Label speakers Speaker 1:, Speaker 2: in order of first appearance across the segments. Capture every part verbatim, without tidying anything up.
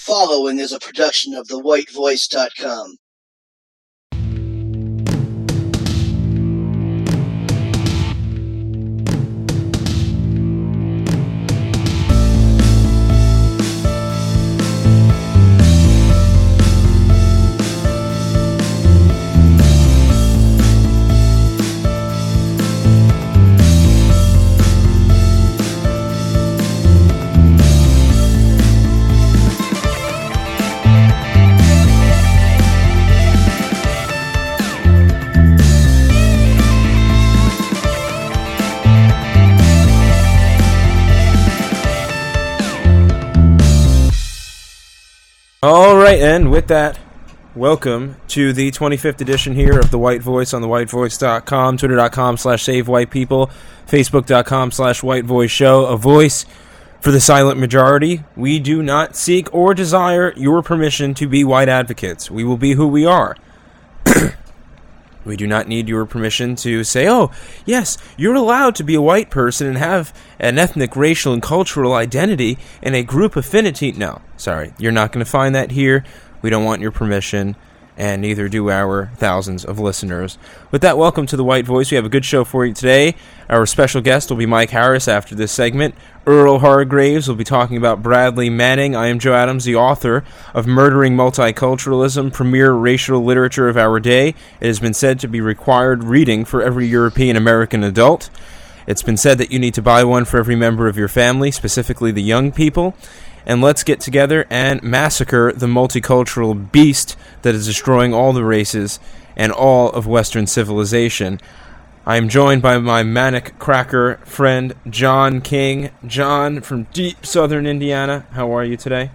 Speaker 1: following is a production of the white voice dot com.
Speaker 2: Alright, and with that, welcome to the twenty-fifth edition here of The White Voice on the white voice dot com, twitter dot com slash save white people, facebook dot com slash white voice show, a voice for the silent majority. We do not seek or desire your permission to be white advocates. We will be who we are. We do not need your permission to say, oh, yes, you're allowed to be a white person and have an ethnic, racial, and cultural identity and a group affinity. No, sorry, you're not going to find that here. We don't want your permission, and neither do our thousands of listeners. With that, welcome to The White Voice. We have a good show for you today. Our special guest will be Mike Harris after this segment. Earl Hargraves will be talking about Bradley Manning. I am Joe Adams, the author of Murdering Multiculturalism, premier racial literature of our day. It has been said to be required reading for every European-American adult. It's been said that you need to buy one for every member of your family, specifically the young people. And let's get together and massacre the multicultural beast that is destroying all the races and all of Western civilization. I am joined by my manic cracker friend, John King. John, from deep southern Indiana, how are you today?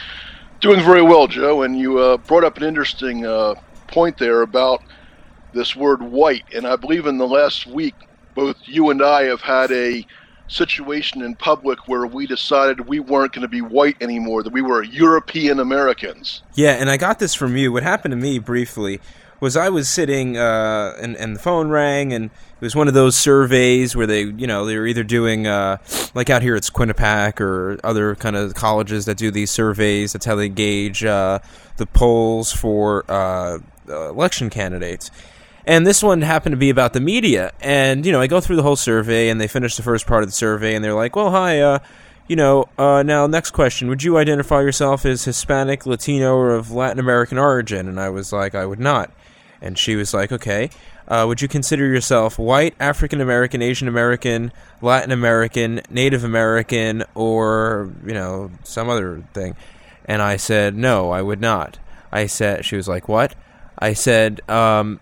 Speaker 3: Doing very well, Joe, and you uh, brought up an interesting uh, point there about this word white, and I believe in the last week, both you and I have had a situation in public where we decided we weren't going to be white anymore, that we were European Americans.
Speaker 2: Yeah, and I got this from you. What happened to me briefly was I was sitting uh, and, and the phone rang, and it was one of those surveys where they, you know, they were either doing, uh, like out here it's Quinnipiac or other kind of colleges that do these surveys. That's how they gauge uh, the polls for uh, election candidates. And this one happened to be about the media. And, you know, I go through the whole survey, and they finish the first part of the survey, and they're like, well, hi, uh, you know, uh, now next question. Would you identify yourself as Hispanic, Latino, or of Latin American origin? And I was like, I would not. And she was like, okay, uh, would you consider yourself white, African American, Asian American, Latin American, Native American, or, you know, some other thing? And I said, no, I would not. I said, she was like, what? I said, um...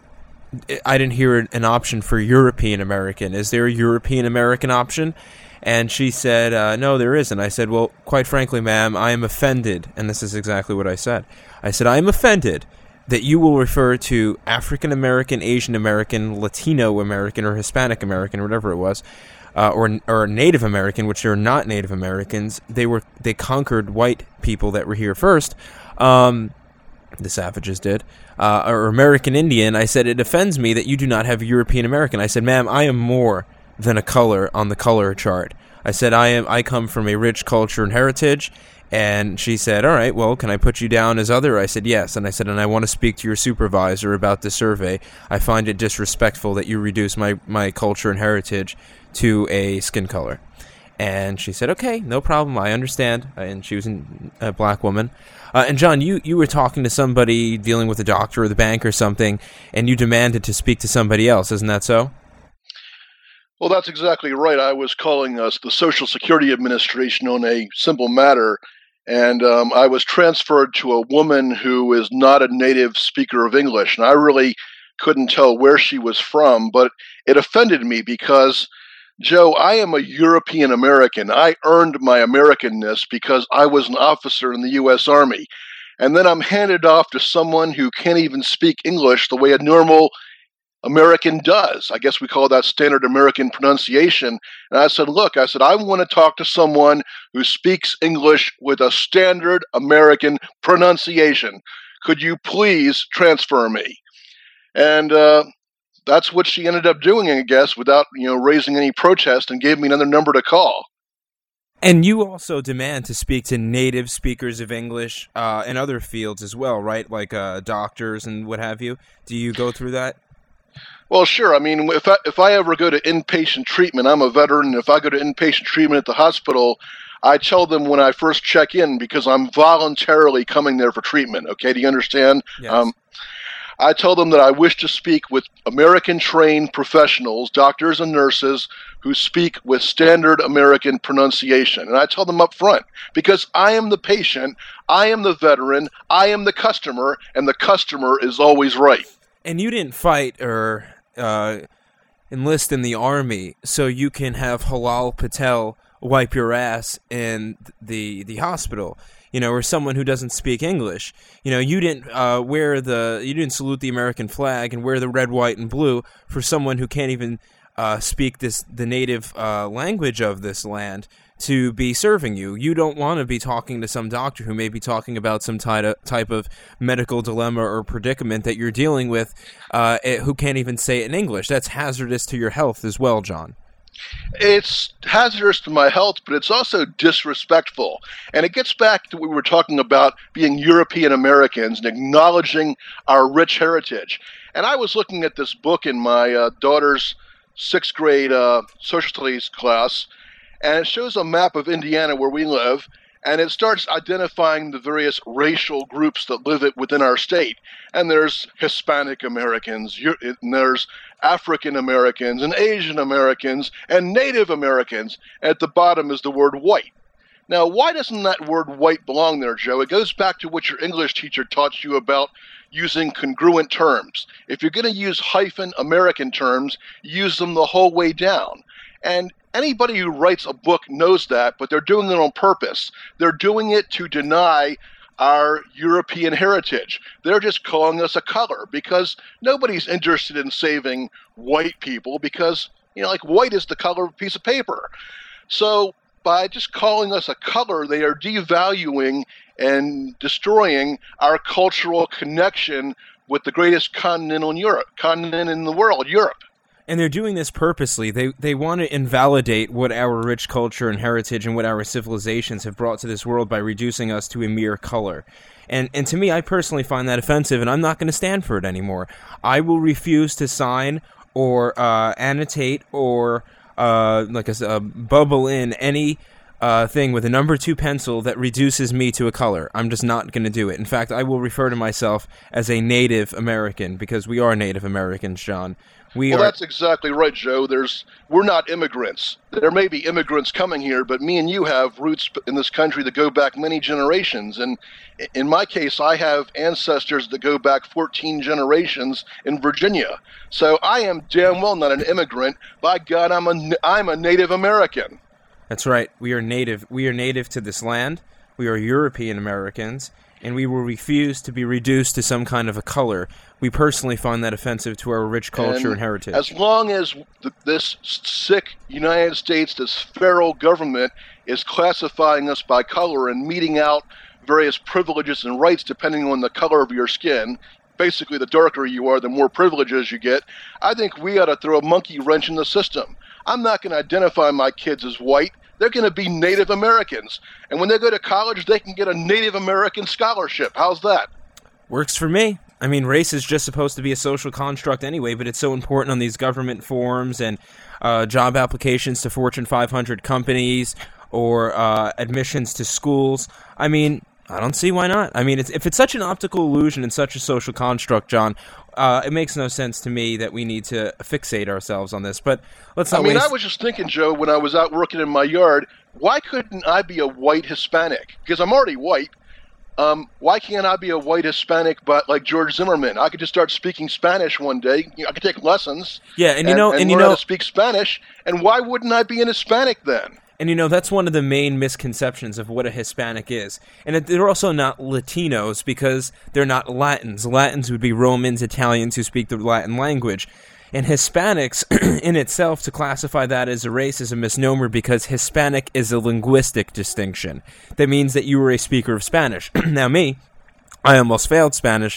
Speaker 2: I didn't hear an option for European American. Is there a European American option? And she said, uh, no, there isn't. I said, well, quite frankly, ma'am, I am offended. And this is exactly what I said. I said, I am offended that you will refer to African American, Asian American, Latino American, or Hispanic American, or whatever it was, uh, or or Native American, which are not Native Americans. They were they conquered white people that were here first. Um... The savages did, uh, or American Indian. I said, it offends me that you do not have European American. I said, ma'am, I am more than a color on the color chart. I said, I am. I come from a rich culture and heritage. And she said, all right, well, can I put you down as other? I said, yes. And I said, and I want to speak to your supervisor about the survey. I find it disrespectful that you reduce my, my culture and heritage to a skin color. And she said, okay, no problem, I understand. And she was a black woman. Uh, and John, you, you were talking to somebody dealing with a doctor or the bank or something, and you demanded to speak to somebody else. Isn't that so?
Speaker 3: Well, that's exactly right. I was calling us the Social Security Administration on a simple matter, and um, I was transferred to a woman who is not a native speaker of English. And I really couldn't tell where she was from, but it offended me because, Joe, I am a European American. I earned my Americanness because I was an officer in the U S Army. And then I'm handed off to someone who can't even speak English the way a normal American does. I guess we call that standard American pronunciation. And I said, look, I said, I want to talk to someone who speaks English with a standard American pronunciation. Could you please transfer me? And, uh, that's what she ended up doing, I guess, without, you know, raising any protest, and gave me another number to call.
Speaker 2: And you also demand to speak to native speakers of English uh, in other fields as well, right? Like uh, doctors and what have you. Do you go through that?
Speaker 3: Well, sure. I mean, if I, if I ever go to inpatient treatment, I'm a veteran, and if I go to inpatient treatment at the hospital, I tell them when I first check in, because I'm voluntarily coming there for treatment, okay? Do you understand?
Speaker 2: Yes.
Speaker 3: Um, I tell them that I wish to speak with American-trained professionals, doctors and nurses, who speak with standard American pronunciation. And I tell them up front, because I am the patient, I am the veteran, I am the customer, and the customer is always right.
Speaker 2: And you didn't fight or uh, enlist in the Army so you can have Halal Patel wipe your ass in the the hospital, you know, or someone who doesn't speak English. You know, you didn't uh, wear the, you didn't salute the American flag and wear the red, white, and blue for someone who can't even uh, speak this the native uh, language of this land to be serving you. You don't want to be talking to some doctor who may be talking about some type of medical dilemma or predicament that you're dealing with uh, who can't even say it in English. That's hazardous to your health as well, John.
Speaker 3: It's hazardous to my health, but it's also disrespectful. And it gets back to what we were talking about, being European Americans and acknowledging our rich heritage. And I was looking at this book in my uh, daughter's sixth grade uh, social studies class, and it shows a map of Indiana where we live, and it starts identifying the various racial groups that live it within our state. And there's Hispanic Americans, and there's African Americans, and Asian Americans, and Native Americans. At the bottom is the word white. Now, why doesn't that word white belong there, Joe? It goes back to what your English teacher taught you about using congruent terms. If you're going to use hyphen American terms, use them the whole way down. And anybody who writes a book knows that, but they're doing it on purpose. They're doing it to deny our European heritage. They're just calling us a color, because nobody's interested in saving white people, because, you know, like, white is the color of a piece of paper. So by just calling us a color, they are devaluing and destroying our cultural connection with the greatest continent in Europe, continent in the world, Europe.
Speaker 2: And they're doing this purposely. They they want to invalidate what our rich culture and heritage and what our civilizations have brought to this world by reducing us to a mere color. And and to me, I personally find that offensive, and I'm not going to stand for it anymore. I will refuse to sign or uh, annotate or uh, like a, uh, bubble in any uh, thing with a number two pencil that reduces me to a color. I'm just not going to do it. In fact, I will refer to myself as a Native American, because we are Native Americans, John. We
Speaker 3: well,
Speaker 2: are...
Speaker 3: that's exactly right, Joe. There's we're not immigrants. There may be immigrants coming here, but me and you have roots in this country that go back many generations. And in my case, I have ancestors that go back fourteen generations in Virginia. So I am damn well not an immigrant. By God, I'm a, I'm a Native American.
Speaker 2: That's right. We are native. We are native to this land. We are European Americans, and we will refuse to be reduced to some kind of a color. We personally find that offensive to our rich culture and, and heritage.
Speaker 3: As long as th- this sick United States, this feral government, is classifying us by color and meting out various privileges and rights depending on the color of your skin, basically the darker you are, the more privileges you get, I think we ought to throw a monkey wrench in the system. I'm not going to identify my kids as white. They're going to be Native Americans. And when they go to college, they can get a Native American scholarship. How's that?
Speaker 2: Works for me. I mean, race is just supposed to be a social construct anyway, but it's so important on these government forms and uh, job applications to Fortune five hundred companies or uh, admissions to schools. I mean, I don't see why not. I mean, it's, if it's such an optical illusion and such a social construct, John, uh, it makes no sense to me that we need to fixate ourselves on this. But let's not
Speaker 3: I mean,
Speaker 2: waste...
Speaker 3: I was just thinking, Joe, when I was out working in my yard, why couldn't I be a white Hispanic? Because I'm already white. Um, why can't I be a white Hispanic, but like George Zimmerman? I could just start speaking Spanish one day. You know, I could take lessons.
Speaker 2: Yeah, and you know,
Speaker 3: and,
Speaker 2: and
Speaker 3: learn
Speaker 2: you know,
Speaker 3: how to speak Spanish. And why wouldn't I be an Hispanic then?
Speaker 2: And you know, that's one of the main misconceptions of what a Hispanic is. And it, they're also not Latinos because they're not Latins. Latins would be Romans, Italians who speak the Latin language. And Hispanics, in itself, to classify that as a race is a misnomer because Hispanic is a linguistic distinction. That means that you were a speaker of Spanish. Now me, I almost failed Spanish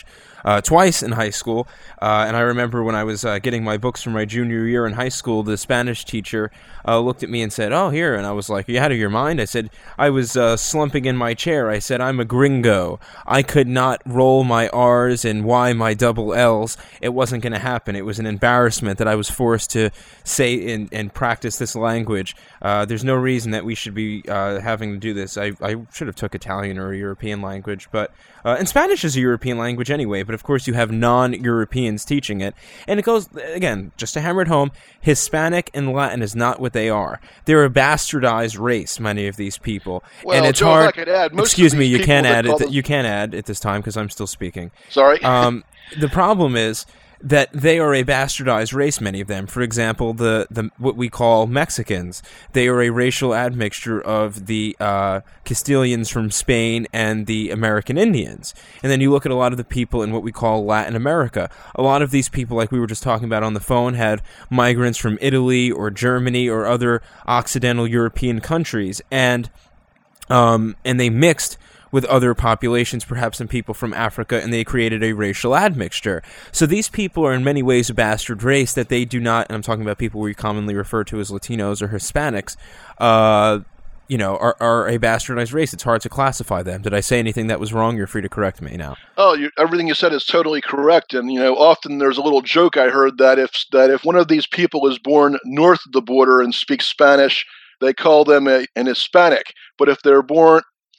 Speaker 2: uh, twice in high school. Uh, and I remember when I was uh, getting my books for my junior year in high school, the Spanish teacher uh, looked at me and said, "Oh, here." And I was like, "Are you out of your mind?" I said, I was uh, slumping in my chair. I said, "I'm a gringo. I could not roll my R's and Y my double L's. It wasn't going to happen. It was an embarrassment that I was forced to say and, and practice this language. Uh, there's no reason that we should be uh, having to do this. I, I should have took Italian or a European language, but uh, and Spanish is a European language anyway, but of course you have non-Europeans teaching it. And it goes, again, just to hammer it home, Hispanic and Latin is not what they are. They're a bastardized race, many of these people.
Speaker 3: Well,
Speaker 2: and it's
Speaker 3: Joe,
Speaker 2: hard.
Speaker 3: if I could add, most
Speaker 2: Excuse
Speaker 3: of
Speaker 2: me,
Speaker 3: these
Speaker 2: you can't
Speaker 3: people
Speaker 2: add
Speaker 3: that
Speaker 2: it.
Speaker 3: call them-
Speaker 2: You can't add at this time because I'm still speaking.
Speaker 3: Sorry.
Speaker 2: um, the problem is that they are a bastardized race, many of them. For example, the, the what we call Mexicans. They are a racial admixture of the uh, Castilians from Spain and the American Indians. And then you look at a lot of the people in what we call Latin America. A lot of these people, like we were just talking about on the phone, had migrants from Italy or Germany or other Occidental European countries. And um, and they mixed with other populations, perhaps some people from Africa, and they created a racial admixture. So these people are in many ways a bastard race that they do not, and I'm talking about people we commonly refer to as Latinos or Hispanics, uh, you know, are, are a bastardized race. It's hard to classify them. Did I say anything that was wrong? You're free to correct me now.
Speaker 3: Oh, you, everything you said is totally correct. And, you know, often there's a little joke I heard that if that if one of these people is born north of the border and speaks Spanish, they call them a, an Hispanic. But if they're born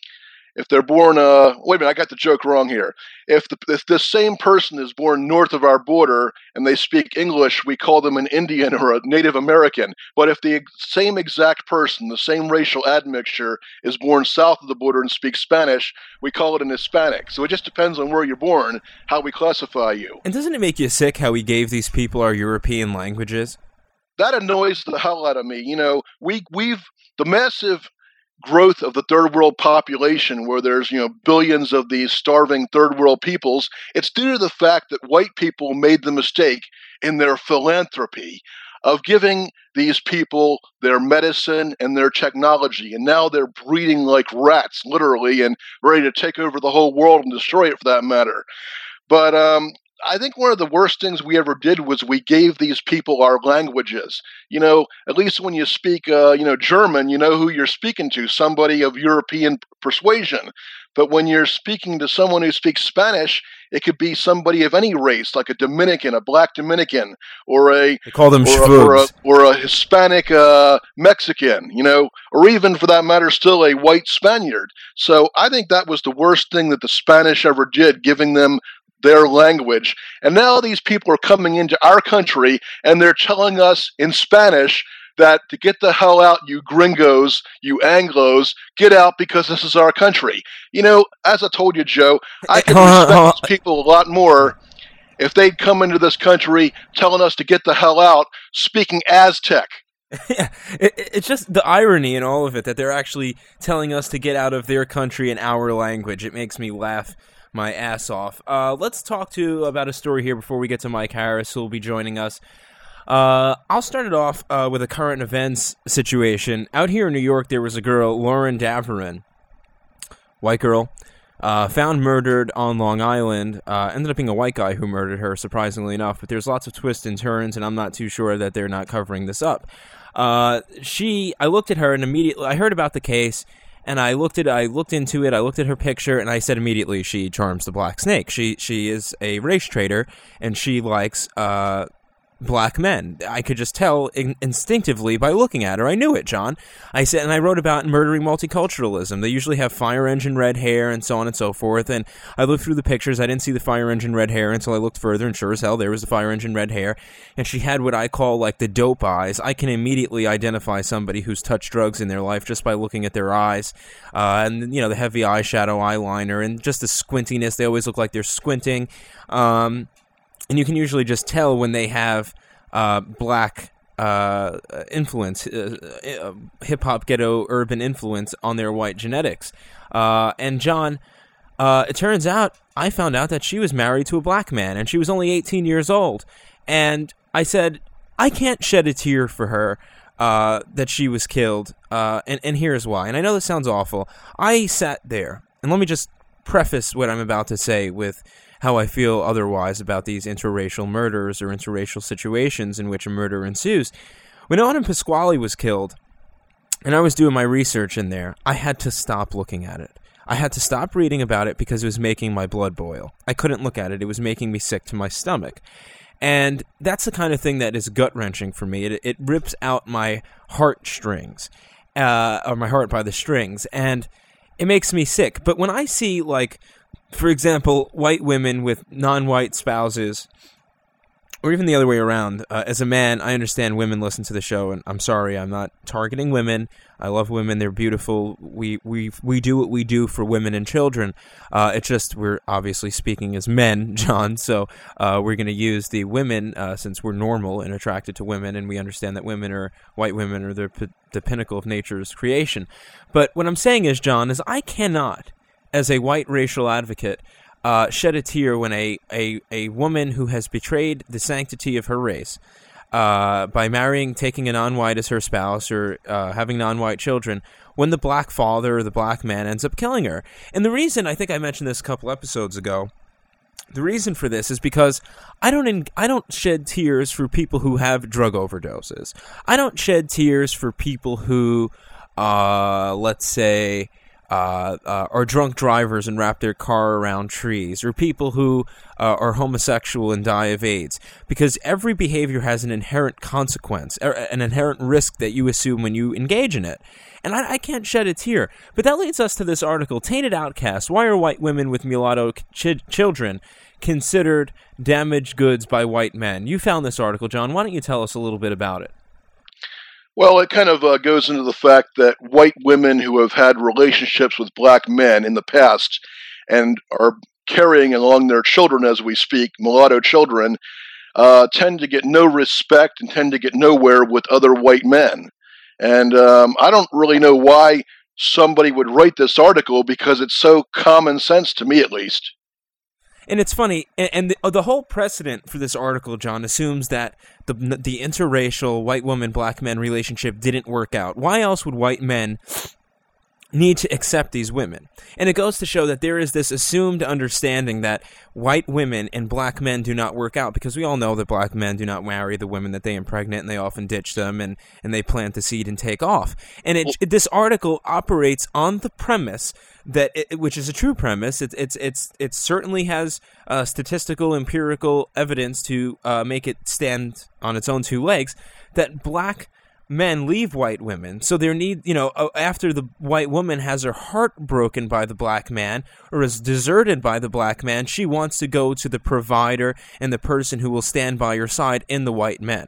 Speaker 3: If they're born, uh, wait a minute, I got the joke wrong here. If the, if this same person is born north of our border and they speak English, we call them an Indian or a Native American. But if the same exact person, the same racial admixture, is born south of the border and speaks Spanish, we call it an Hispanic. So it just depends on where you're born, how we classify you.
Speaker 2: And doesn't it make you sick how we gave these people our European languages?
Speaker 3: That annoys the hell out of me. You know, we we've the massive growth of the third world population, where there's, you know, billions of these starving third world peoples, it's due to the fact that white people made the mistake in their philanthropy of giving these people their medicine and their technology, and now they're breeding like rats, literally, and ready to take over the whole world and destroy it for that matter. But um I think one of the worst things we ever did was we gave these people our languages. You know, at least when you speak, uh, you know, German, you know who you're speaking to, somebody of European persuasion. But when you're speaking to someone who speaks Spanish, it could be somebody of any race, like a Dominican, a black Dominican, or a
Speaker 2: They call them
Speaker 3: or, a, or, a, or a Hispanic uh, Mexican, you know, or even for that matter, still a white Spaniard. So I think that was the worst thing that the Spanish ever did, giving them their language. And now these people are coming into our country and they're telling us in Spanish that to get the hell out, you gringos, you Anglos, get out because this is our country. You know, as I told you, Joe, I could respect these people a lot more if they'd come into this country telling us to get the hell out, speaking Aztec.
Speaker 2: Yeah, it, it's just the irony in all of it that they're actually telling us to get out of their country in our language. It makes me laugh my ass off. Uh, let's talk to about a story here before we get to Mike Harris, who will be joining us. Uh, I'll start it off uh, with a current events situation. Out here in New York, there was a girl, Lauren Daverin, white girl, uh, found murdered on Long Island. Uh, ended up being a white guy who murdered her, surprisingly enough. But there's lots of twists and turns, and I'm not too sure that they're not covering this up. Uh, she, I looked at her and immediately, I heard about the case. And I looked at, I looked into it. I looked at her picture, and I said immediately, she charms the black snake. She, she is a race trader, and she likes uh, black men. I could just tell in, instinctively by looking at her. I knew it, John. I said, and I wrote about murdering multiculturalism. They usually have fire engine red hair and so on and so forth. And I looked through the pictures. I didn't see the fire engine red hair until I looked further, and sure as hell, there was the fire engine red hair. And she had what I call like the dope eyes. I can immediately identify somebody who's touched drugs in their life just by looking at their eyes. Uh, and, you know, the heavy eyeshadow, eyeliner, and just the squintiness. They always look like they're squinting. Um, and you can usually just tell when they have uh, black uh, influence, uh, uh, hip-hop, ghetto, urban influence on their white genetics. Uh, and John, uh, it turns out, I found out that she was married to a black man, and she was only eighteen years old. And I said, I can't shed a tear for her uh, that she was killed, uh, and, and here's why. And I know this sounds awful. I sat there, and let me just preface what I'm about to say with how I feel otherwise about these interracial murders or interracial situations in which a murder ensues. When Autumn Pasquale was killed, and I was doing my research in there, I had to stop looking at it. I had to stop reading about it because it was making my blood boil. I couldn't look at it. It was making me sick to my stomach. And that's the kind of thing that is gut-wrenching for me. It, it rips out my heartstrings, uh, or my heart by the strings, and it makes me sick. But when I see, like, for example, white women with non-white spouses, or even the other way around, uh, as a man, I understand women listen to the show, and I'm sorry, I'm not targeting women. I love women. They're beautiful. We we we do what we do for women and children. Uh, it's just we're obviously speaking as men, John, so uh, we're going to use the women uh, since we're normal and attracted to women, and we understand that women are, white women are the, the pinnacle of nature's creation. But what I'm saying is, John, is I cannot, as a white racial advocate, uh, shed a tear when a, a, a woman who has betrayed the sanctity of her race Uh, by marrying, taking a non-white as her spouse, or uh, having non-white children, when the black father or the black man ends up killing her. And the reason, I think I mentioned this a couple episodes ago, the reason for this is because I don't in, I don't shed tears for people who have drug overdoses. I don't shed tears for people who, uh, let's say, Uh, uh, are drunk drivers and wrap their car around trees, or people who uh, are homosexual and die of AIDS, because every behavior has an inherent consequence, er, an inherent risk that you assume when you engage in it. And I, I can't shed a tear. But that leads us to this article, Tainted Outcast, Why Are White Women with Mulatto ch- Children Considered Damaged Goods by White Men? You found this article, John. Why don't you tell us a little bit about it?
Speaker 3: Well, it kind of uh, goes into the fact that white women who have had relationships with black men in the past and are carrying along their children as we speak, mulatto children, uh, tend to get no respect and tend to get nowhere with other white men. And um, I don't really know why somebody would write this article, because it's so common sense to me, at least.
Speaker 2: And it's funny, and the, the whole precedent for this article, John, assumes that the the interracial white woman, black men relationship didn't work out. Why else would white men need to accept these women? And it goes to show that there is this assumed understanding that white women and black men do not work out, because we all know that black men do not marry the women that they impregnate, and they often ditch them, and, and they plant the seed and take off. And it, it, this article operates on the premise that, it, which is a true premise. It's it's it's it certainly has uh, statistical, empirical evidence to uh, make it stand on its own two legs, that black men leave white women. So there need, you know, after the white woman has her heart broken by the black man, or is deserted by the black man, she wants to go to the provider and the person who will stand by your side in the white men.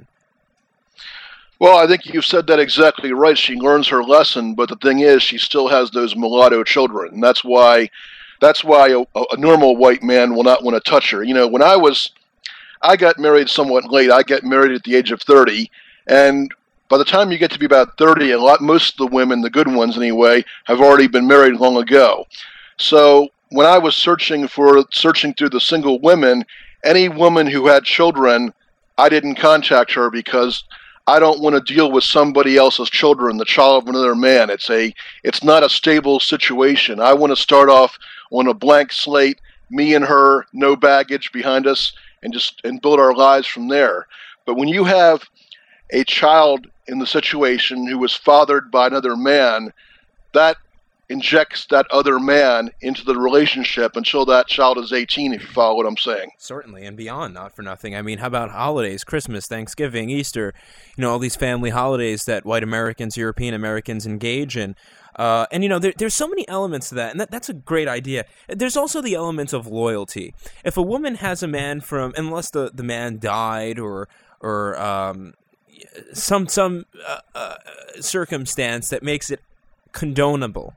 Speaker 3: Well, I think you've said that exactly right. She learns her lesson, but the thing is, she still has those mulatto children, and that's why that's why a, a normal white man will not want to touch her. You know, when I was, I got married somewhat late. I got married at the age of thirty, and by the time you get to be about thirty, a lot, most of the women, the good ones anyway, have already been married long ago. So when I was searching for searching through the single women, any woman who had children, I didn't contact her, because I don't want to deal with somebody else's children, the child of another man. It's a, it's not a stable situation. I want to start off on a blank slate, me and her, no baggage behind us, and just and build our lives from there. But when you have a child in the situation who was fathered by another man, that injects that other man into the relationship until that child is eighteen, if you follow what I'm saying.
Speaker 2: Certainly, and beyond, not for nothing. I mean, how about holidays, Christmas, Thanksgiving, Easter, you know, all these family holidays that white Americans, European Americans engage in. Uh, and, you know, there, there's so many elements to that, and that, that's a great idea. There's also the element of loyalty. If a woman has a man from, unless the, the man died or, or um, some, some uh, uh, circumstance that makes it condonable,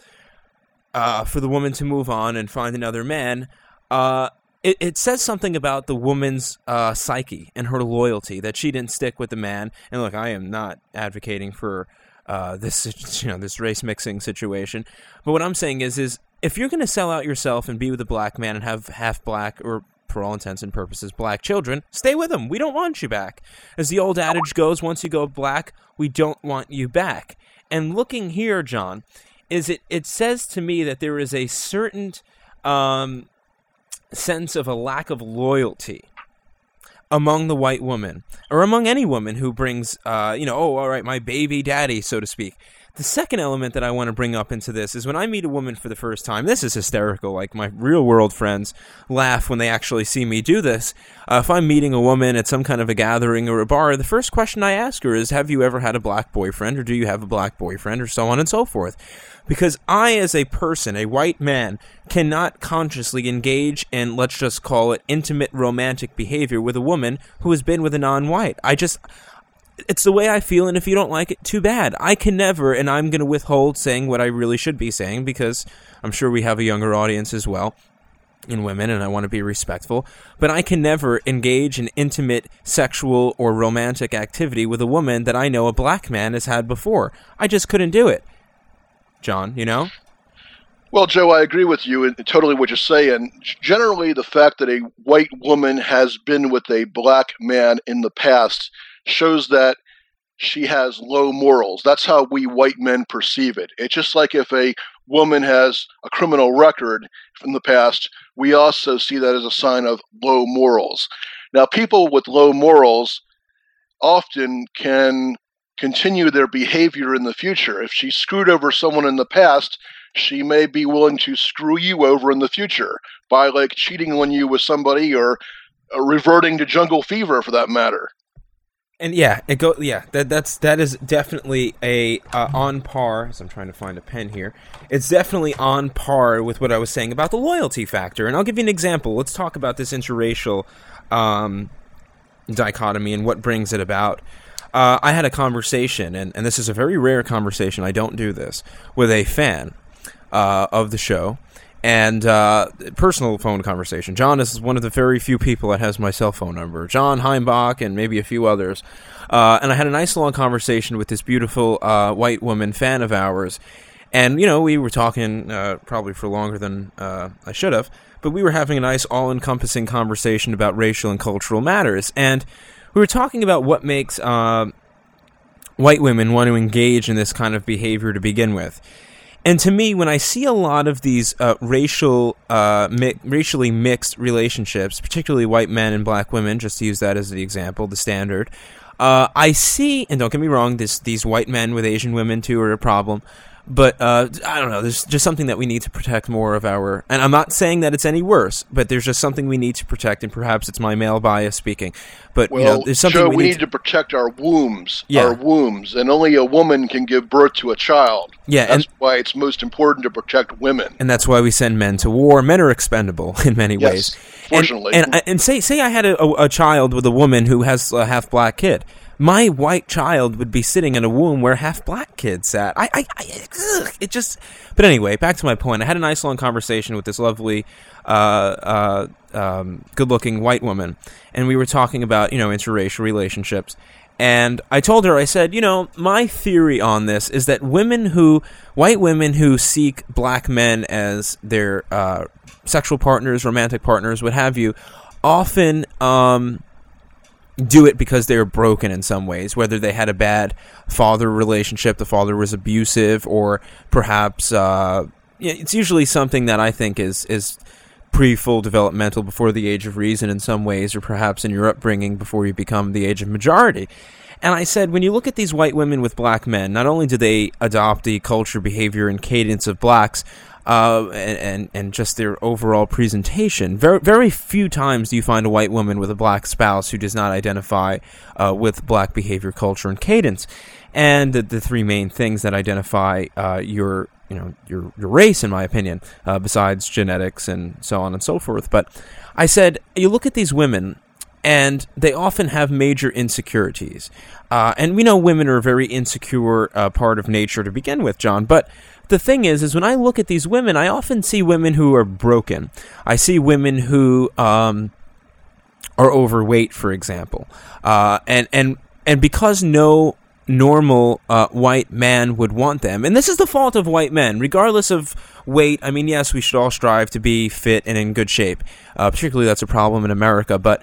Speaker 2: Uh, for the woman to move on and find another man, uh, it, it says something about the woman's uh, psyche and her loyalty, that she didn't stick with the man. And look, I am not advocating for uh, this, you know, this race mixing situation. But what I'm saying is, is if you're going to sell out yourself and be with a black man and have half black, or for all intents and purposes, black children, stay with them. We don't want you back. As the old adage goes, once you go black, we don't want you back. And looking here, John, is it, it says to me that there is a certain um, sense of a lack of loyalty among the white woman, or among any woman who brings, uh, you know, oh, all right, my baby daddy, so to speak. The second element that I want to bring up into this is when I meet a woman for the first time. This is hysterical. Like, my real-world friends laugh when they actually see me do this. Uh, if I'm meeting a woman at some kind of a gathering or a bar, the first question I ask her is, have you ever had a black boyfriend, or do you have a black boyfriend, or so on and so forth? Because I, as a person, a white man, cannot consciously engage in, let's just call it, intimate romantic behavior with a woman who has been with a non-white. I just... It's the way I feel, and if you don't like it, too bad. I can never, and I'm going to withhold saying what I really should be saying, because I'm sure we have a younger audience as well in women, and I want to be respectful, but I can never engage in intimate sexual or romantic activity with a woman that I know a black man has had before. I just couldn't do it. John, you know?
Speaker 3: Well, Joe, I agree with you in totally what you're saying. Generally, the fact that a white woman has been with a black man in the past shows that she has low morals. That's how we white men perceive it. It's just like if a woman has a criminal record from the past, we also see that as a sign of low morals. Now, people with low morals often can continue their behavior in the future. If she screwed over someone in the past, she may be willing to screw you over in the future by, like, cheating on you with somebody, or uh, reverting to jungle fever, for that matter.
Speaker 2: And yeah, it go. Yeah, that that's that is definitely a uh, on par. As I'm trying to find a pen here, it's definitely on par with what I was saying about the loyalty factor. And I'll give you an example. Let's talk about this interracial um, dichotomy and what brings it about. Uh, I had a conversation, and, and this is a very rare conversation. I don't do this with a fan uh, of the show. And uh, personal phone conversation. John is one of the very few people that has my cell phone number. John Heimbach and maybe a few others. Uh, and I had a nice long conversation with this beautiful uh, white woman fan of ours. And, you know, we were talking uh, probably for longer than uh, I should have. But we were having a nice all-encompassing conversation about racial and cultural matters. And we were talking about what makes uh, white women want to engage in this kind of behavior to begin with. And to me, when I see a lot of these uh, racial, uh, mi- racially mixed relationships, particularly white men and black women, just to use that as the example, the standard, uh, I see, and don't get me wrong, this, these white men with Asian women too are a problem, but uh, I don't know, there's just something that we need to protect more of our, and I'm not saying that it's any worse, but there's just something we need to protect, and perhaps it's my male bias speaking, but
Speaker 3: well,
Speaker 2: you know, there's something
Speaker 3: Joe,
Speaker 2: we,
Speaker 3: we
Speaker 2: need,
Speaker 3: need to, to protect our wombs,
Speaker 2: yeah.
Speaker 3: our wombs, and only a woman can give birth to a child.
Speaker 2: Yeah,
Speaker 3: that's
Speaker 2: and,
Speaker 3: why it's most important to protect women.
Speaker 2: And that's why we send men to war. Men are expendable in many
Speaker 3: yes,
Speaker 2: ways.
Speaker 3: Fortunately.
Speaker 2: And, and, and say say I had a, a, a child with a woman who has a half-black kid. My white child would be sitting in a womb where half-black kids sat. I, I, I ugh, it just... But anyway, back to my point. I had a nice long conversation with this lovely, uh, uh, um, good-looking white woman, and we were talking about, you know, interracial relationships. And I told her, I said, you know, my theory on this is that women who, white women who seek black men as their uh, sexual partners, romantic partners, what have you, often um, do it because they're broken in some ways, whether they had a bad father relationship, the father was abusive, or perhaps uh, it's usually something that I think is is pre-full developmental, before the age of reason in some ways, or perhaps in your upbringing before you become the age of majority. And I said, when you look at these white women with black men, not only do they adopt the culture, behavior, and cadence of blacks, uh, and, and and just their overall presentation, very very few times do you find a white woman with a black spouse who does not identify uh, with black behavior, culture, and cadence. And the, the three main things that identify uh, your you know your your race, in my opinion, uh, besides genetics and so on and so forth. But I said, you look at these women, and they often have major insecurities. Uh, and we know women are a very insecure uh, part of nature to begin with, John. But the thing is, is when I look at these women, I often see women who are broken. I see women who um, are overweight, for example. Uh, and, and, and because no normal uh, white man would want them, and this is the fault of white men, regardless of weight. I mean, yes, we should all strive to be fit and in good shape. Uh, particularly, that's a problem in America. But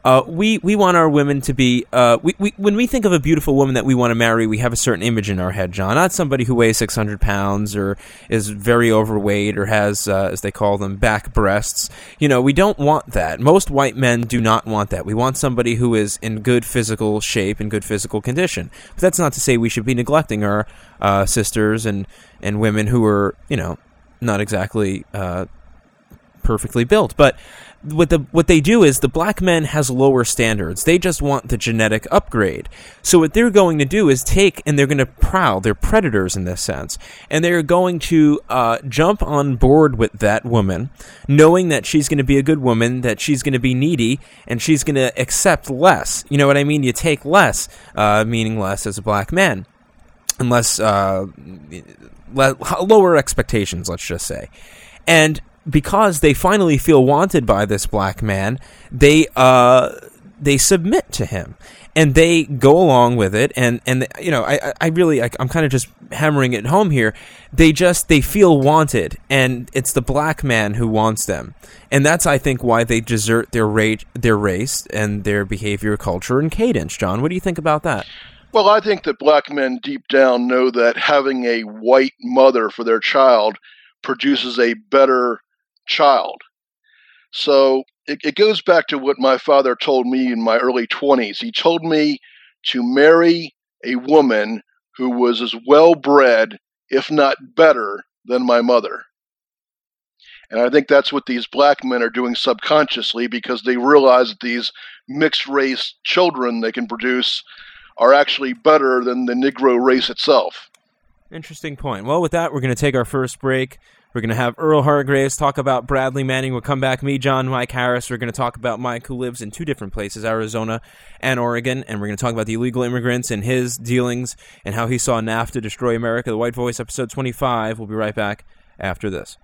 Speaker 2: Uh, we we want our women to be. Uh, we, we when we think of a beautiful woman that we want to marry, we have a certain image in our head, John. Not somebody who weighs six hundred pounds or is very overweight or has, uh, as they call them, back breasts. You know, we don't want that. Most white men do not want that. We want somebody who is in good physical shape and good physical condition. But that's not to say we should be neglecting our uh, sisters and and women who are, you know, not exactly uh, perfectly built, but. What the what they do is the black men has lower standards. They just want the genetic upgrade. So what they're going to do is take and they're going to prowl. They're predators in this sense, and they're going to uh, jump on board with that woman, knowing that she's going to be a good woman, that she's going to be needy, and she's going to accept less. You know what I mean? You take less, uh, meaning less as a black man, unless uh, le- lower expectations. Let's just say, and. Because they finally feel wanted by this black man, they uh, they submit to him, and they go along with it. And, and you know, I I really I, I'm kind of just hammering it home here. They just they feel wanted, and it's the black man who wants them, and that's I think why they desert their race, their race, and their behavior, culture, and cadence. John, what do you think about that?
Speaker 3: Well, I think that black men deep down know that having a white mother for their child produces a better child. So it, it goes back to what my father told me in my early twenties. He told me to marry a woman who was as well bred, if not better, than my mother. And I think that's what these black men are doing subconsciously, because they realize that these mixed race children they can produce are actually better than the Negro race itself.
Speaker 2: Interesting point. Well, with that, we're going to take our first break. We're going to have Earl Hargraves talk about Bradley Manning. We'll come back, me, John, Mike Harris. We're going to talk about Mike, who lives in two different places, Arizona and Oregon. And we're going to talk about the illegal immigrants and his dealings and how he saw NAFTA destroy America. The White Voice, episode twenty-five. We'll be right back after this.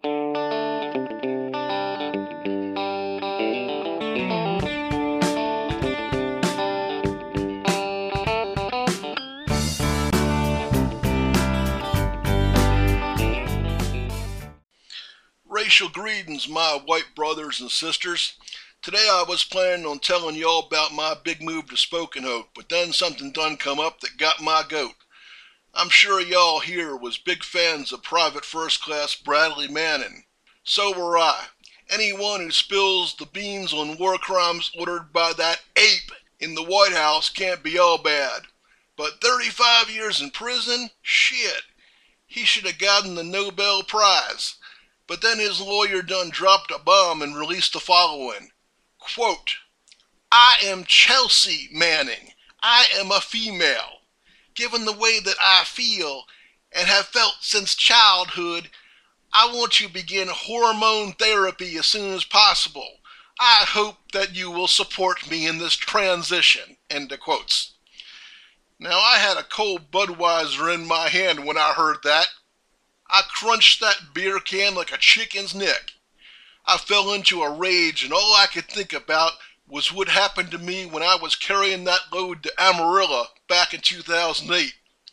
Speaker 3: Racial greetings, my white brothers and sisters. Today I was planning on telling y'all about my big move to Spoken Hope, but then something done come up that got my goat. I'm sure y'all here was big fans of Private First Class Bradley Manning. So were I. Anyone who spills the beans on war crimes ordered by that ape in the White House can't be all bad. But thirty-five years in prison? Shit. He should have gotten the Nobel Prize. But then his lawyer done dropped a bomb and released the following. Quote, I am Chelsea Manning. I am a female. Given the way that I feel and have felt since childhood, I want to begin hormone therapy as soon as possible. I hope that you will support me in this transition. End of quotes. Now, I had a cold Budweiser in my hand when I heard that. I crunched that beer can like a chicken's neck. I fell into a rage, and all I could think about was what happened to me when I was carrying that load to Amarillo back in two thousand eight.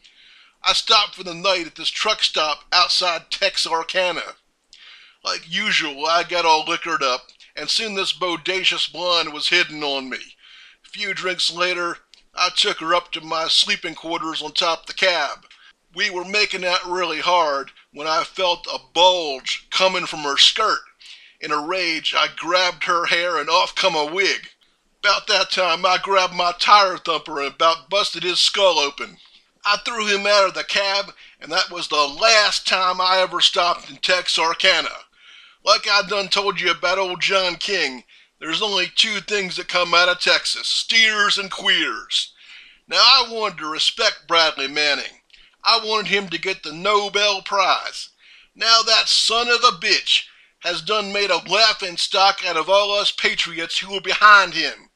Speaker 3: I stopped for the night at this truck stop outside Texarkana. Like usual, I got all liquored up, and soon this bodacious blonde was hitting on me. A few drinks later, I took her up to my sleeping quarters on top of the cab. We were making out really hard when I felt a bulge coming from her skirt. In a rage, I grabbed her hair and off come a wig. About that time, I grabbed my tire thumper and about busted his skull open. I threw him out of the cab, and that was the last time I ever stopped in Texarkana. Like I done told you about old John King, there's only two things that come out of Texas, steers and queers. Now, I wanted to respect Bradley Manning. I wanted him to get the Nobel Prize. Now that son of a bitch has done made a laughing stock out of all us patriots who were behind him.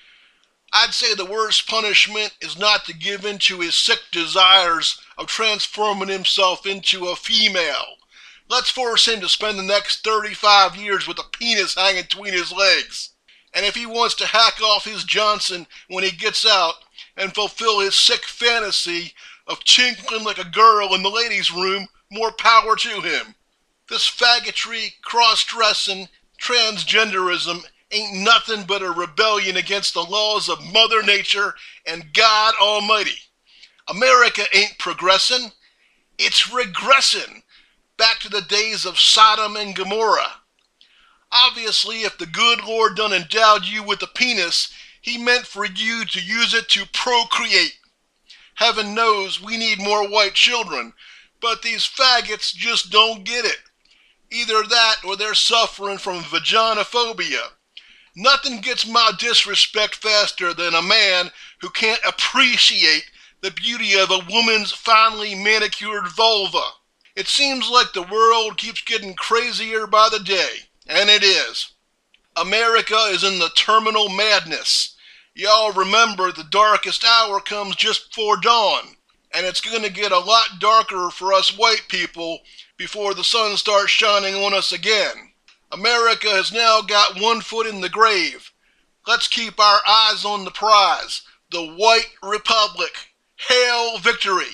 Speaker 3: I'd say the worst punishment is not to give in to his sick desires of transforming himself into a female. Let's force him to spend the next thirty-five years with a penis hanging between his legs. And if he wants to hack off his Johnson when he gets out and fulfill his sick fantasy of tinkling like a girl in the ladies' room, more power to him. This faggotry, cross-dressing, transgenderism ain't nothing but a rebellion against the laws of Mother Nature and God Almighty. America ain't progressing, it's regressing back to the days of Sodom and Gomorrah. Obviously, if the good Lord done endowed you with a penis, he meant for you to use it to procreate. Heaven knows we need more white children, but these faggots just don't get it. Either that or they're suffering from vaginophobia. Nothing gets my disrespect faster than a man who can't appreciate the beauty of a woman's finely manicured vulva. It seems like the world keeps getting crazier by the day, and it is. America is in the terminal madness. Y'all remember the darkest hour comes just before dawn, and it's going to get a lot darker for us white people before the sun starts shining on us again. America has now got one foot in the grave. Let's keep our eyes on the prize, the White Republic. Hail victory!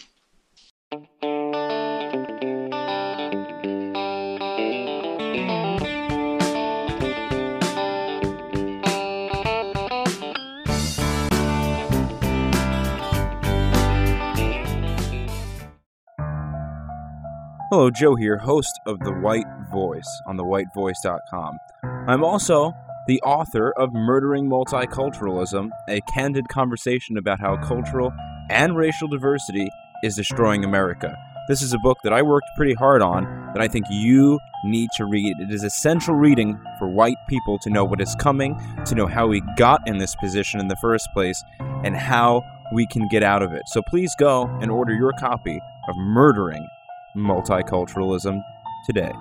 Speaker 2: Hello, Joe here, host of The White Voice on the white voice dot com. I'm also the author of Murdering Multiculturalism, a candid conversation about how cultural and racial diversity is destroying America. This is a book that I worked pretty hard on that I think you need to read. It is essential reading for white people to know what is coming, to know how we got in this position in the first place, and how we can get out of it. So please go and order your copy of Murdering Multiculturalism today.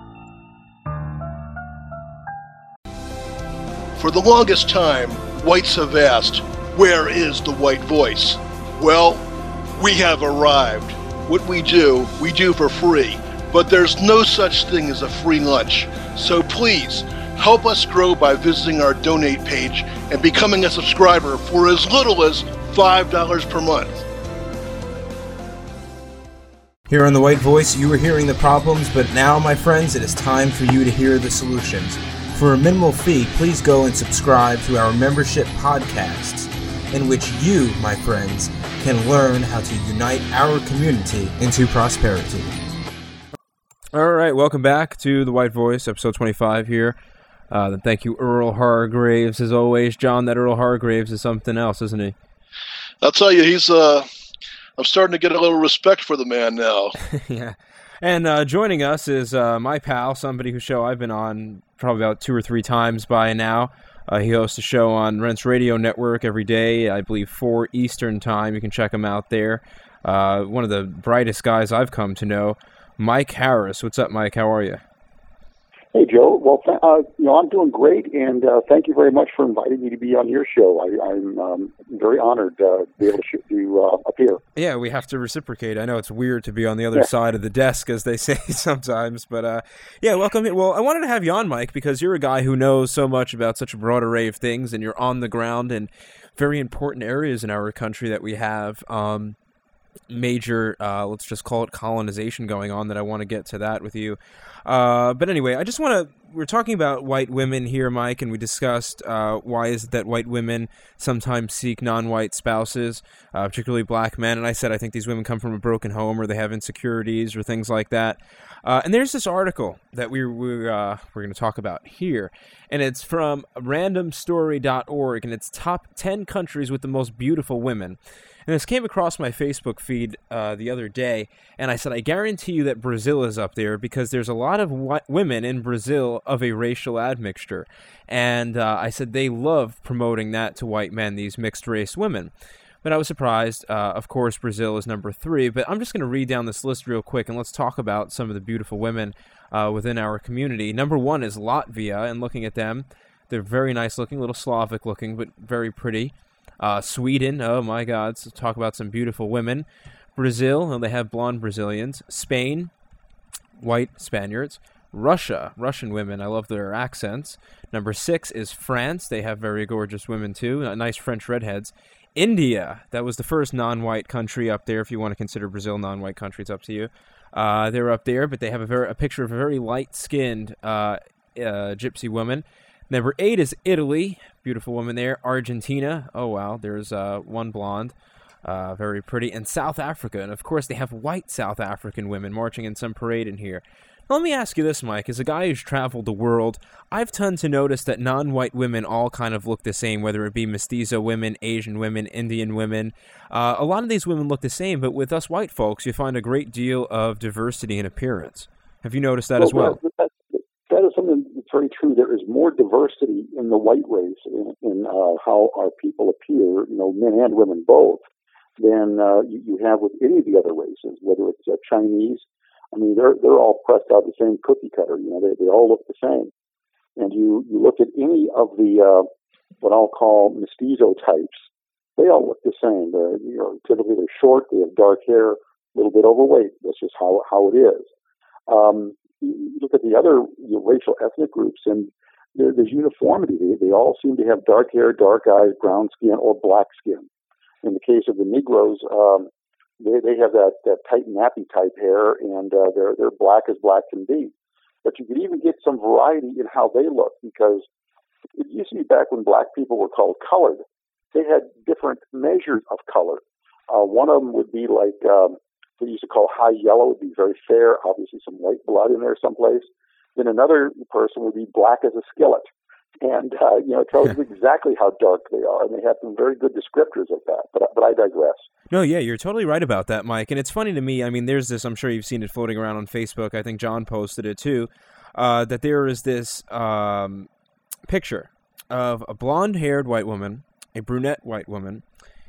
Speaker 3: For the longest time, whites have asked, where is the white voice? Well, we have arrived. What we do, we do for free, but there's no such thing as a free lunch. So please, help us grow by visiting our donate page and becoming a subscriber for as little as five dollars per month.
Speaker 2: Here on The White Voice, you were hearing the problems, but now, my friends, it is time for you to hear the solutions. For a minimal fee, please go and subscribe to our membership podcasts, in which you, my friends, can learn how to unite our community into prosperity. All right, welcome back to The White Voice, episode twenty-five here. Uh, thank you, Earl Hargraves, as always. John, that Earl Hargraves is something else, isn't he?
Speaker 3: I'll tell you, he's... uh. I'm starting to get a little respect for the man now.
Speaker 2: Yeah. And uh, joining us is uh, my pal, somebody whose show I've been on probably about two or three times by now. Uh, he hosts a show on Rents Radio Network every day, I believe four Eastern time. You can check him out there. Uh, one of the brightest guys I've come to know, Mike Harris. What's up, Mike? How are you?
Speaker 4: Hey, Joe. Well, uh, you know, I'm doing great, and uh, thank you very much for inviting me to be on your show. I, I'm um, very honored uh, to be able to, sh- to uh, appear.
Speaker 2: Yeah, we have to reciprocate. I know it's weird to be on the other
Speaker 4: yeah.
Speaker 2: side of the desk, as they say sometimes, but uh, yeah, welcome. Well, I wanted to have you on, Mike, because you're a guy who knows so much about such a broad array of things, and you're on the ground in very important areas in our country that we have um, major, uh, let's just call it colonization going on, that I want to get to that with you. Uh, but anyway, I just want to, we're talking about white women here, Mike, and we discussed uh, why is it that white women sometimes seek non-white spouses, uh, particularly black men, and I said I think these women come from a broken home or they have insecurities or things like that. Uh, and there's this article that we, we, uh, we're going to talk about here, and it's from random story dot org, and it's top ten countries with the most beautiful women. And this came across my Facebook feed uh, the other day, and I said, I guarantee you that Brazil is up there because there's a lot of wh- women in Brazil of a racial admixture. And uh, I said they love promoting that to white men, these mixed-race women. But I was surprised. Uh, of course, Brazil is number three. But I'm just going to read down this list real quick, and let's talk about some of the beautiful women uh, within our community. Number one is Latvia, and looking at them, they're very nice-looking, a little Slavic-looking, but very pretty. Uh, Sweden, oh my God, so talk about some beautiful women. Brazil, well, they have blonde Brazilians. Spain, white Spaniards. Russia, Russian women, I love their accents. Number six is France, they have very gorgeous women too, uh, nice French redheads. India, that was the first non-white country up there. If you want to consider Brazil non-white country, it's up to you. Uh, they're up there, but they have a, very, a picture of a very light-skinned uh, uh, gypsy woman. Number eight is Italy. Beautiful woman there. Argentina. Oh, wow. There's uh, one blonde. Uh, very pretty. And South Africa. And, of course, they have white South African women marching in some parade in here. Now, let me ask you this, Mike. As a guy who's traveled the world, I've tend to notice that non-white women all kind of look the same, whether it be mestizo women, Asian women, Indian women. Uh, a lot of these women look the same, but with us white folks, you find a great deal of diversity in appearance. Have you noticed that well, as well?
Speaker 4: That, that, that is something that's very true. There is more diversity in the white race in, in uh, how our people appear, you know, men and women both, than uh, you, you have with any of the other races, whether it's uh, Chinese. I mean, they're they're all pressed out the same cookie cutter. You know, they they all look the same. And you, you look at any of the uh, what I'll call mestizo types, they all look the same. They're, you know, typically they're short, they have dark hair, a little bit overweight. That's just how how it is. Um, you look at the other you know, racial ethnic groups, and there, there's uniformity. They, they all seem to have dark hair, dark eyes, brown skin, or black skin. In the case of the Negroes, um, they they have that, that tight nappy type hair, and uh, they're they're black as black can be. But you can even get some variety in how they look, because it used to be back when black people were called colored. They had different measures of color. Uh, one of them would be like um, they used to call high yellow, would be very fair, obviously some white blood in there someplace. Then another person would be black as a skillet. And, uh, you know, it tells you exactly how dark they are, and they have some very good descriptors of that, but, but I digress.
Speaker 2: No, yeah, you're totally right about that, Mike, and it's funny to me, I mean, there's this, I'm sure you've seen it floating around on Facebook, I think John posted it too, uh, that there is this um, picture of a blonde-haired white woman, a brunette white woman,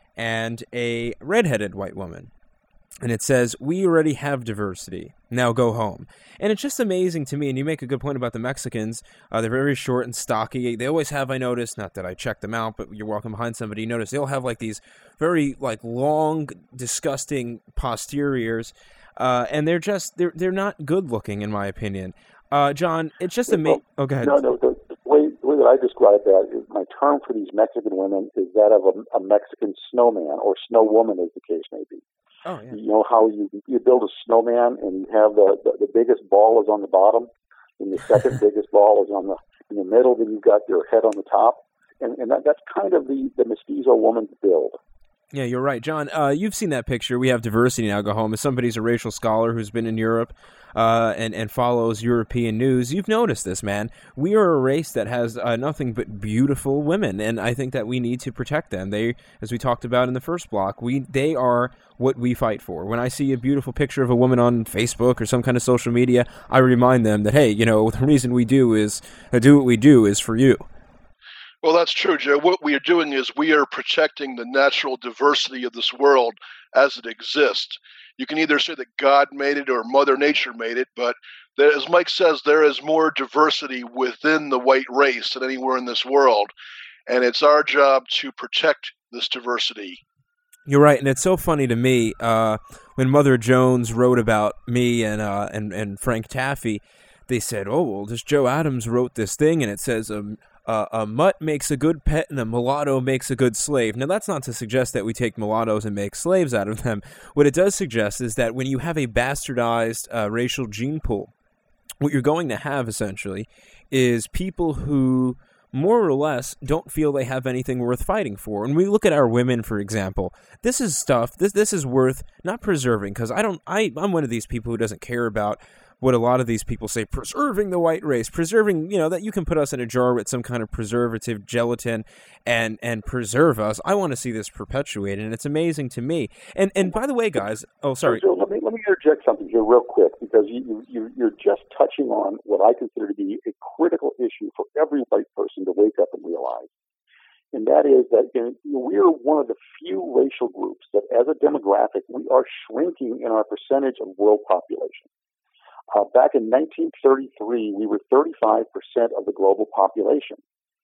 Speaker 2: and a redheaded white woman. And it says, we already have diversity. Now go home. And it's just amazing to me, and you make a good point about the Mexicans. Uh, they're very short and stocky. They always have, I noticed, not that I checked them out, but you're walking behind somebody, you notice they'll have like these very like long, disgusting posteriors. Uh, and they're just, they're they're not good looking, in my opinion. Uh, John, it's just amazing. Oh, go ahead.
Speaker 4: No, no, the, the, way, the way that I describe that is my term for these Mexican women is that of a, a Mexican snowman, or snow woman as the case may be.
Speaker 2: Oh, yeah.
Speaker 4: You know how you you build a snowman and you have the, the, the biggest ball is on the bottom, and the second biggest ball is on the in the middle. Then you've got your head on the top, and and that, that's kind of the the mestizo woman's build.
Speaker 2: Yeah, you're right, John. Uh, you've seen that picture. We have diversity now. Go home. As somebody's a racial scholar who's been in Europe uh, and and follows European news, you've noticed this, man. We are a race that has uh, nothing but beautiful women, and I think that we need to protect them. They, as we talked about in the first block, we they are what we fight for. When I see a beautiful picture of a woman on Facebook or some kind of social media, I remind them that, hey, you know, the reason we do is uh, do what we do is for you.
Speaker 3: Well, that's true, Joe. What we are doing is we are protecting the natural diversity of this world as it exists. You can either say that God made it or Mother Nature made it, but there, as Mike says, there is more diversity within the white race than anywhere in this world, and it's our job to protect this diversity.
Speaker 2: You're right, and it's so funny to me uh, when Mother Jones wrote about me and uh, and and Frank Taffy. They said, "Oh, well, this Joe Adams wrote this thing, and it says um, uh, a mutt makes a good pet and a mulatto makes a good slave." Now, that's not to suggest that we take mulattoes and make slaves out of them. What it does suggest is that when you have a bastardized uh, racial gene pool, what you're going to have essentially is people who more or less don't feel they have anything worth fighting for. When we look at our women, for example, this is stuff, this this is worth not preserving, because I don't, I, I'm one of these people who doesn't care about what a lot of these people say, preserving the white race, preserving, you know, that you can put us in a jar with some kind of preservative gelatin and and preserve us. I want to see this perpetuated, and it's amazing to me. And and by the way, guys, oh, sorry.
Speaker 4: So let me let me interject something here real quick, because you, you, you're just touching on what I consider to be a critical issue for every white person to wake up and realize. And that is that you know, we are one of the few racial groups that, as a demographic, we are shrinking in our percentage of world population. Uh, back in nineteen thirty-three, we were thirty-five percent of the global population.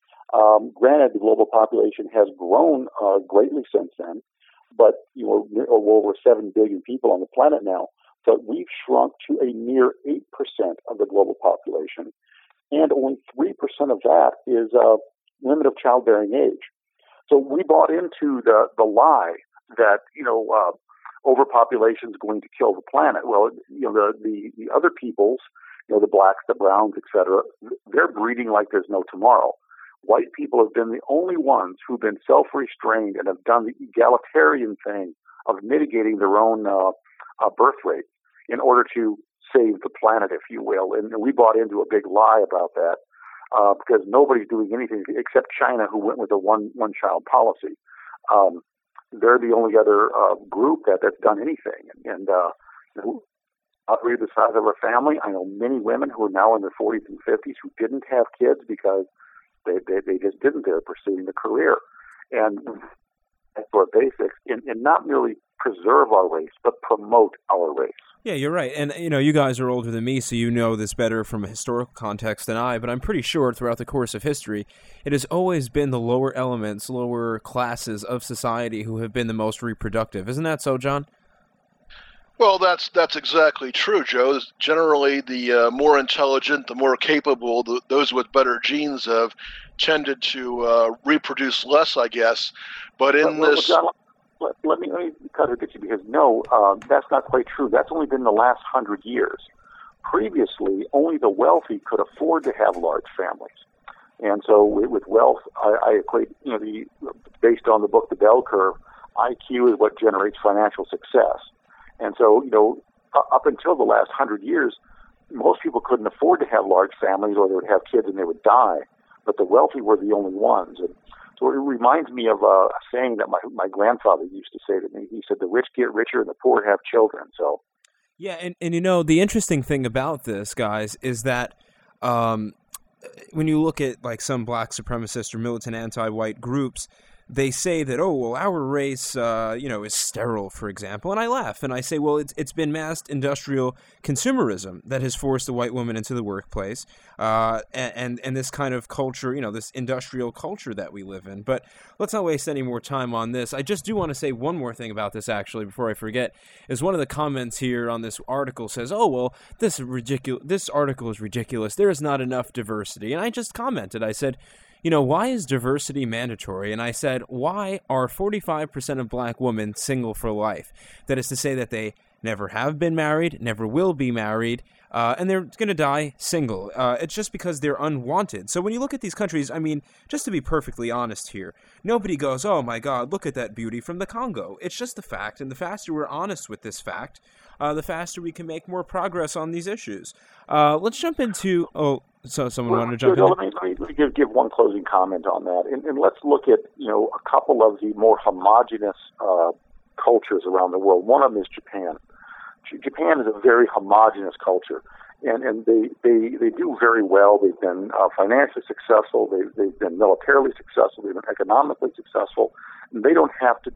Speaker 4: Um, granted, the global population has grown uh, greatly since then, but you know, we're over seven billion people on the planet now. But we've shrunk to a mere eight percent of the global population, and only three percent of that is uh, women of childbearing age. So we bought into the the lie that you know. Uh, overpopulation is going to kill the planet. Well, you know, the, the, the other peoples, you know, the blacks, the browns, et cetera, they're breeding like there's no tomorrow. white people have been the only ones who've been self-restrained and have done the egalitarian thing of mitigating their own uh, uh, birth rate in order to save the planet, if you will. And we bought into a big lie about that uh, because nobody's doing anything except China, who went with a one one child policy. Um, they're the only other uh, group that that's done anything. And uh, you know, outweigh the size of our family. I know many women who are now in their forties and fifties who didn't have kids because they they, they just didn't. They're pursuing a career, and that's our basics, and, and not merely preserve our race, but promote our race.
Speaker 2: Yeah, you're right. And, you know, you guys are older than me, so you know this better from a historical context than I, but I'm pretty sure throughout the course of history, it has always been the lower elements, lower classes of society who have been the most reproductive. Isn't that so, John?
Speaker 3: Well, that's that's exactly true, Joe. Generally, the uh, more intelligent, the more capable, the, those with better genes have tended to uh, reproduce less, I guess. But in
Speaker 4: well,
Speaker 3: this...
Speaker 4: Well, John, let, let, me, let me contradict you, because no, uh, that's not quite true. That's only been the last hundred years. Previously, only the wealthy could afford to have large families. And so with, with wealth, I, I equate, you know, the based on the book The Bell Curve, I Q is what generates financial success. And so, you know, up until the last hundred years, most people couldn't afford to have large families, or they would have kids and they would die. But the wealthy were the only ones. And so it reminds me of a saying that my my grandfather used to say to me. He said, "The rich get richer and the poor have children." So,
Speaker 2: yeah, and, and you know, the interesting thing about this, guys, is that um, when you look at like some black supremacist or militant anti-white groups, they say that, oh, well, our race, uh, you know, is sterile, for example. And I laugh and I say, well, it's it's been mass industrial consumerism that has forced the white woman into the workplace, uh, and, and and this kind of culture, you know, this industrial culture that we live in. But let's not waste any more time on this. I just do want to say one more thing about this, actually, before I forget, is one of the comments here on this article says, oh, well, this ridiculous, this article is ridiculous. There is not enough diversity. And I just commented, I said, you know, why is diversity mandatory? And I said, why are forty-five percent of black women single for life? That is to say that they never have been married, never will be married, uh, and they're going to die single. Uh, it's just because they're unwanted. So when you look at these countries, I mean, just to be perfectly honest here, nobody goes, oh my God, look at that beauty from the Congo. It's just the fact, and the faster we're honest with this fact, uh, the faster we can make more progress on these issues. Uh, let's jump into... Oh, so someone
Speaker 4: well,
Speaker 2: wanted to jump
Speaker 4: so
Speaker 2: in?
Speaker 4: Let me, let me, let me give, give one closing comment on that. And, and let's look at, you know, a couple of the more homogenous uh, cultures around the world. One of them is Japan. Japan is a very homogenous culture, and, and they, they, they do very well. They've been uh, financially successful. They've, they've been militarily successful. They've been economically successful. And they don't have to